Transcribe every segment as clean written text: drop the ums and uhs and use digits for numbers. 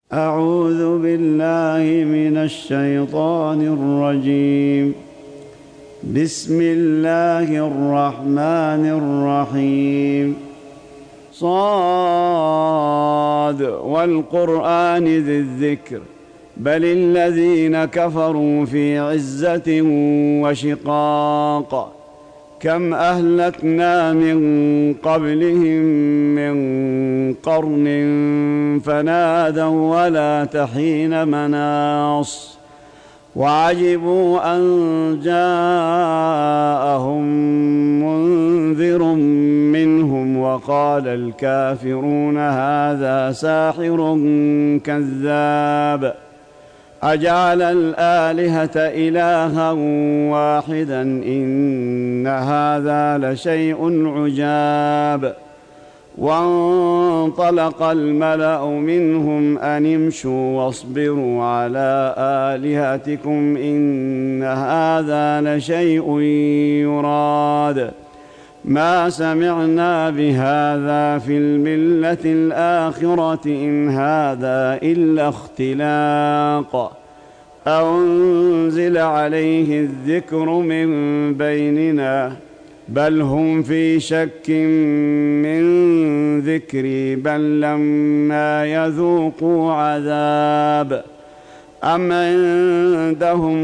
أعوذ بالله من الشيطان الرجيم. بسم الله الرحمن الرحيم. صاد والقرآن ذي الذكر بل الذين كفروا في عزة وشقاق كم أهلكنا من قبلهم من قرن فنادوا ولا تحين مناص وعجبوا أن جاءهم منذر منهم وقال الكافرون هذا ساحر كذاب أجعل الآلهة إلها واحدا إن هذا لشيء عجاب. وانطلق الملأ منهم أن امشوا واصبروا على آلهتكم إن هذا لشيء يراد ما سمعنا بهذا في الملة الآخرة إن هذا إلا اختلاق أنزل عليه الذكر من بيننا بل هم في شك من ذكري بل لما يذوقوا عذاب أم عندهم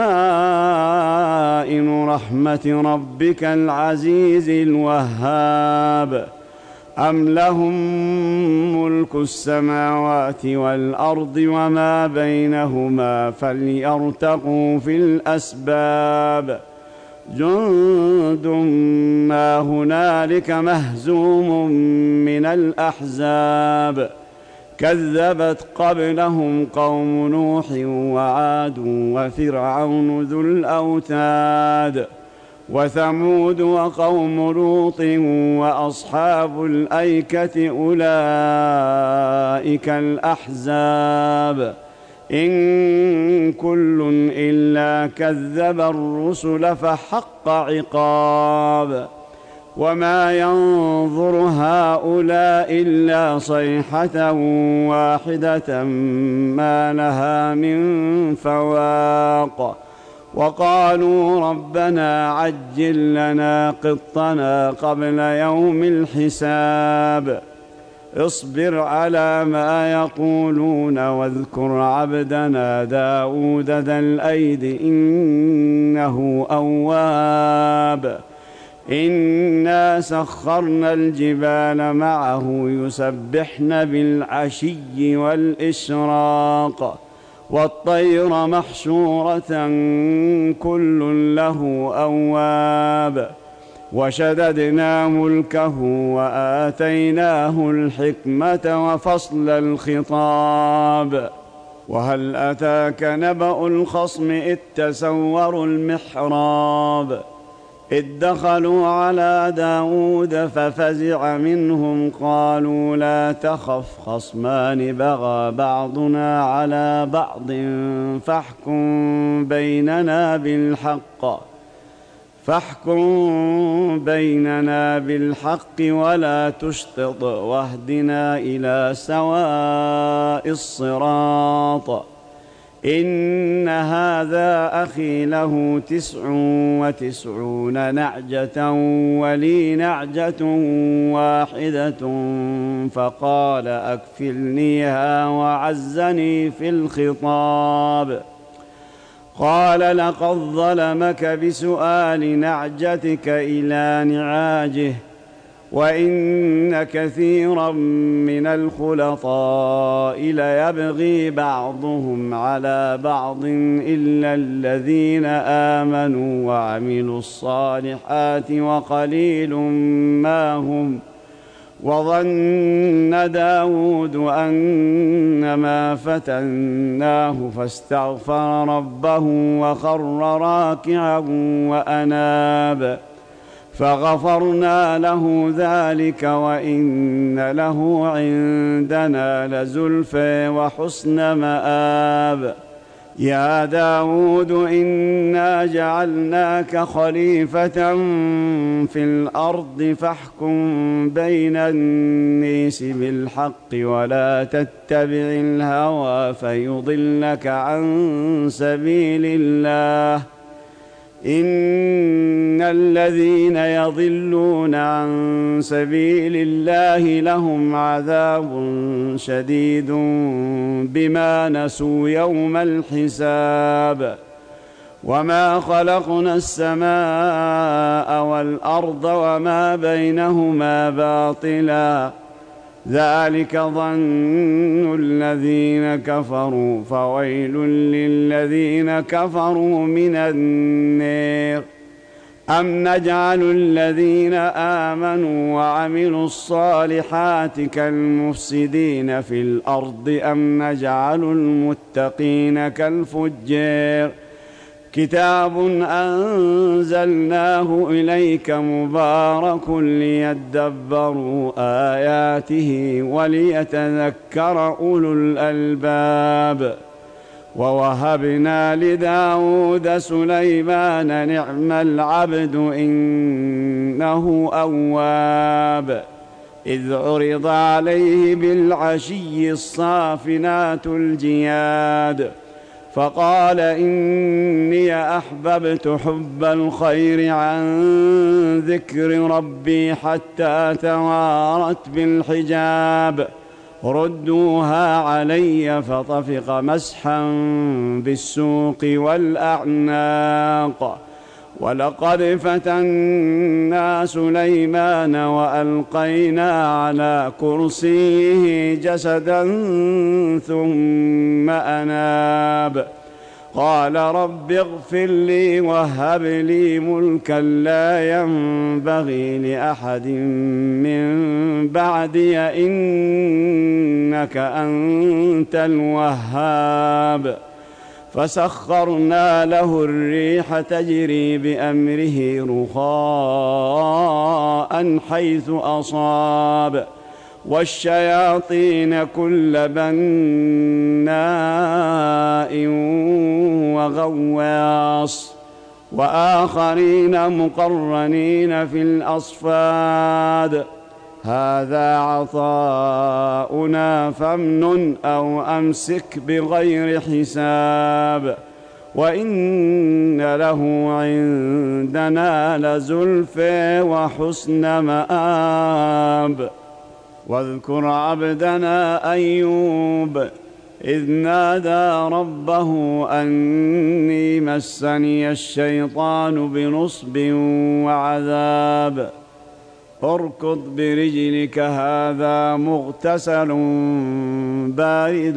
خزائن رحمة ربك العزيز الوهاب أم لهم ملك السماوات والأرض وما بينهما فليرتقوا في الأسباب جند ما هنالك مهزوم من الأحزاب كذبت قبلهم قوم نوح وعاد وفرعون ذو الأوتاد وثمود وقوم لوط وأصحاب الأيكة أولئك الأحزاب إن كل إلا كذب الرسل فحق عقاب وما ينظر هؤلاء إلا صيحة واحدة ما لها من فواق وقالوا ربنا عجل لنا قطنا قبل يوم الحساب اصبر على ما يقولون واذكر عبدنا داود ذا الأيد إنه أواب إنا سخرنا الجبال معه يسبحن بالعشي والإشراق والطير محشورة كل له أواب وشددنا ملكه وآتيناه الحكمة وفصل الخطاب وهل أتاك نبأ الخصم إذ تسوروا المحراب إذ دخلوا على داود ففزع منهم قالوا لا تخف خصمان بغى بعضنا على بعض فاحكم بيننا بالحق ولا تشطط واهدنا إلى سواء الصراط إن هذا أخي له 99 نعجة ولي نعجة واحدة فقال أكفلنيها وعزني في الخطاب قال لقد ظلمك بسؤال نعجتك إلى نعاجه وإن كثيرا من الخلطاء ليبغي بعضهم على بعض إلا الذين آمنوا وعملوا الصالحات وقليل ما هم وظن داود أنما فتناه فاستغفر ربه وخر راكعا وأناب فغفرنا له ذلك وإن له عندنا لزلفى وحسن مآب يا داود إنا جعلناك خليفة في الأرض فاحكم بين الناس بالحق ولا تتبع الهوى فيضلك عن سبيل الله إن الذين يضلون عن سبيل الله لهم عذاب شديد بما نسوا يوم الحساب وما خلقنا السماء والأرض وما بينهما باطلا ذلك ظن الذين كفروا فويل للذين كفروا من النار أم نجعل الذين آمنوا وعملوا الصالحات كالمفسدين في الأرض أم نجعل المتقين كالفجار كتاب أنزلناه إليك مبارك ليدبروا آياته وليتذكر أولو الألباب ووهبنا لداود سليمان نعم العبد إنه أواب إذ عرض عليه بالعشي الصافنات الجياد فقال إني أحببت حب الخير عن ذكر ربي حتى توارت بالحجاب ردوها علي فطفق مسحا بالسوق والأعناق ولقد فتنا سليمان وألقينا على كرسيه جسدا ثم أناب قال رب اغفر لي وهب لي ملكا لا ينبغي لأحد من بعدي إنك أنت الوهاب فسخرنا له الريح تجري بأمره رخاء حيث أصاب والشياطين كل بناء وغواص وآخرين مقرنين في الأصفاد هذا عطاؤنا فامنن أو أمسك بغير حساب وإن له عندنا لزلفى وحسن مآب واذكر عبدنا أيوب إذ نادى ربه أني مسني الشيطان بنصب وعذاب اركض برجلك هذا مغتسل بارد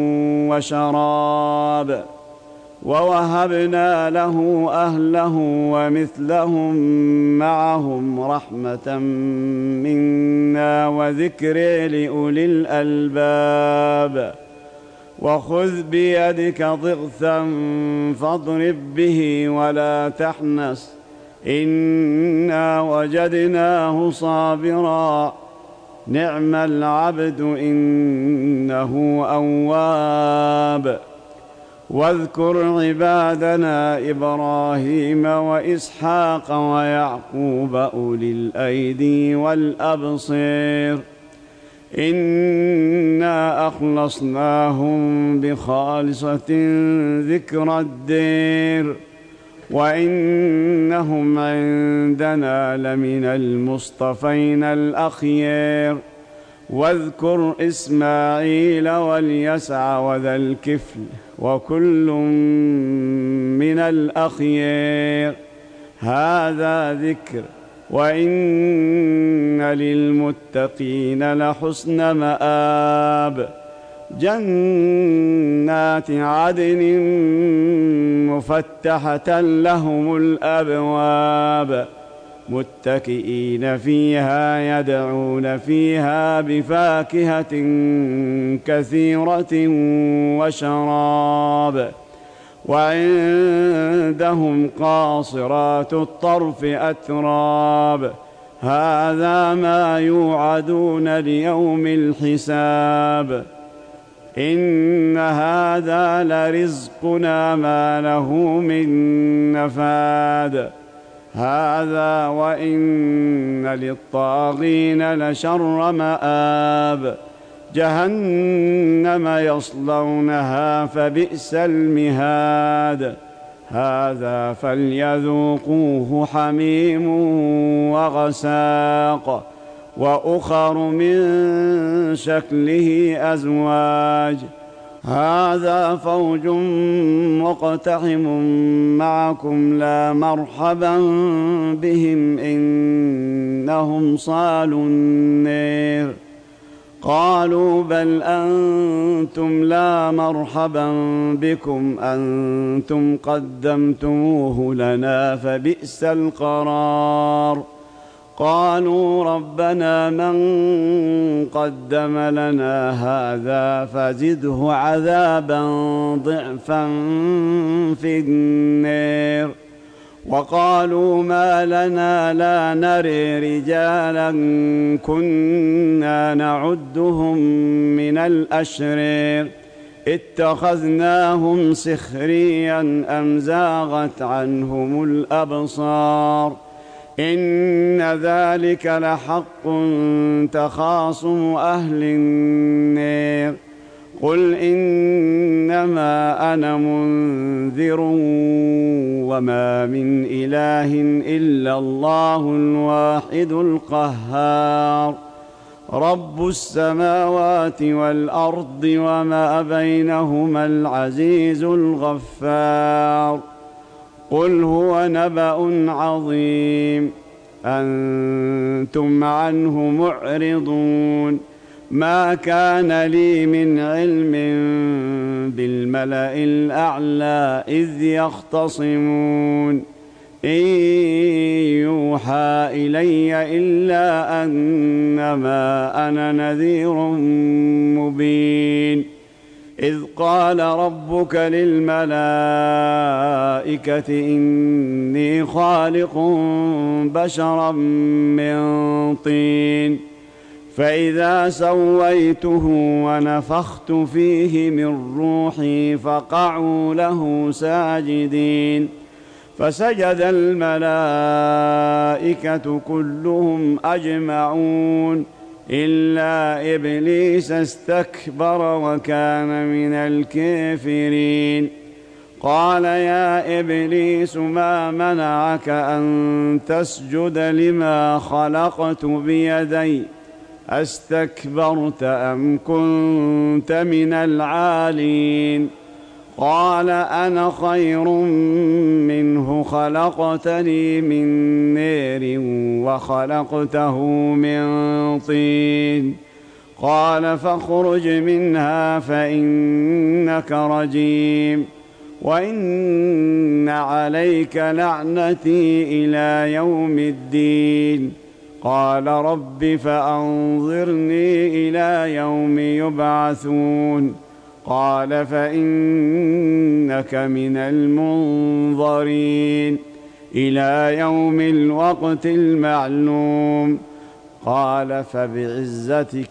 وشراب ووهبنا له أهله ومثلهم معهم رحمة منا وذكر لأولي الألباب وخذ بيدك ضغثا فاضرب به ولا تحنث إنا وجدناه صابرا نعم العبد إنه أواب واذكر عبادنا إبراهيم وإسحاق ويعقوب أولي الأيدي والأبصير إنا أخلصناهم بخالصة ذكر الدير وإنهم عندنا لمن المصطفين الأخيار واذكر إسماعيل واليسع وذا الكفل وكل من الأخيار هذا ذكر وإن للمتقين لحسن مآب جنات عدن مفتحة لهم الأبواب متكئين فيها يدعون فيها بفاكهة كثيرة وشراب وعندهم قاصرات الطرف أتراب هذا ما يوعدون ليوم الحساب إن هذا لرزقنا ما له من نفاد هذا وإن للطاغين لشر مآب جهنم يصلونها فبئس المهاد هذا فليذوقوه حميم وغساق وأخر من شكله أزواج هذا فوج مقتحم معكم لا مرحبا بهم إنهم صالوا النير قالوا بل أنتم لا مرحبا بكم أنتم قدمتموه لنا فبئس القرار قالوا ربنا من قدم لنا هذا فزده عذابا ضعفا في النار وقالوا ما لنا لا نري رجالا كنا نعدهم من الأشرار اتخذناهم سخريا أم زاغت عنهم الأبصار إن ذلك لحق تخاصم أهل النار قل إنما أنا منذر وما من إله إلا الله الواحد القهار رب السماوات والأرض وما بينهما العزيز الغفار قل هو نبأ عظيم أنتم عنه معرضون ما كان لي من علم بالملأ الأعلى إذ يختصمون إن يوحى إلي إلا أنما أنا نذير مبين إذ قال ربك للملائكة إني خالق بشرا من طين فإذا سويته ونفخت فيه من روحي فقعوا له ساجدين فسجد الملائكة كلهم أجمعون إلا إبليس استكبر وكان من الكافرين قال يا إبليس ما منعك أن تسجد لما خلقت بيدي أستكبرت أم كنت من العالين قال أنا خير منه خلقتني من نار وخلقته من طين قال فاخرج منها فإنك رجيم وإن عليك لعنتي إلى يوم الدين قال رب فأنظرني إلى يوم يبعثون قال فإنك من المنظرين إلى يوم الوقت المعلوم قال فبعزتك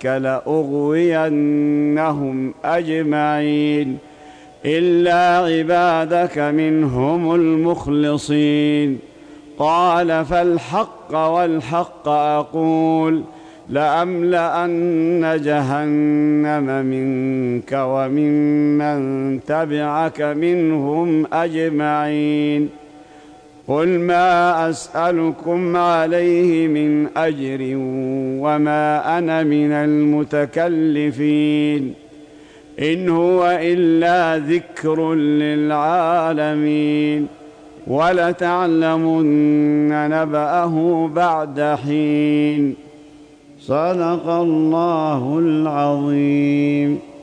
لأغوينهم أجمعين إلا عبادك منهم المخلصين قال فالحق والحق أقول لأملأن جهنم منك وممن تبعك منهم أجمعين قل ما أسألكم عليه من أجر وما أنا من المتكلفين إن هو إلا ذكر للعالمين ولتعلمن نبأه بعد حين صدق الله العظيم.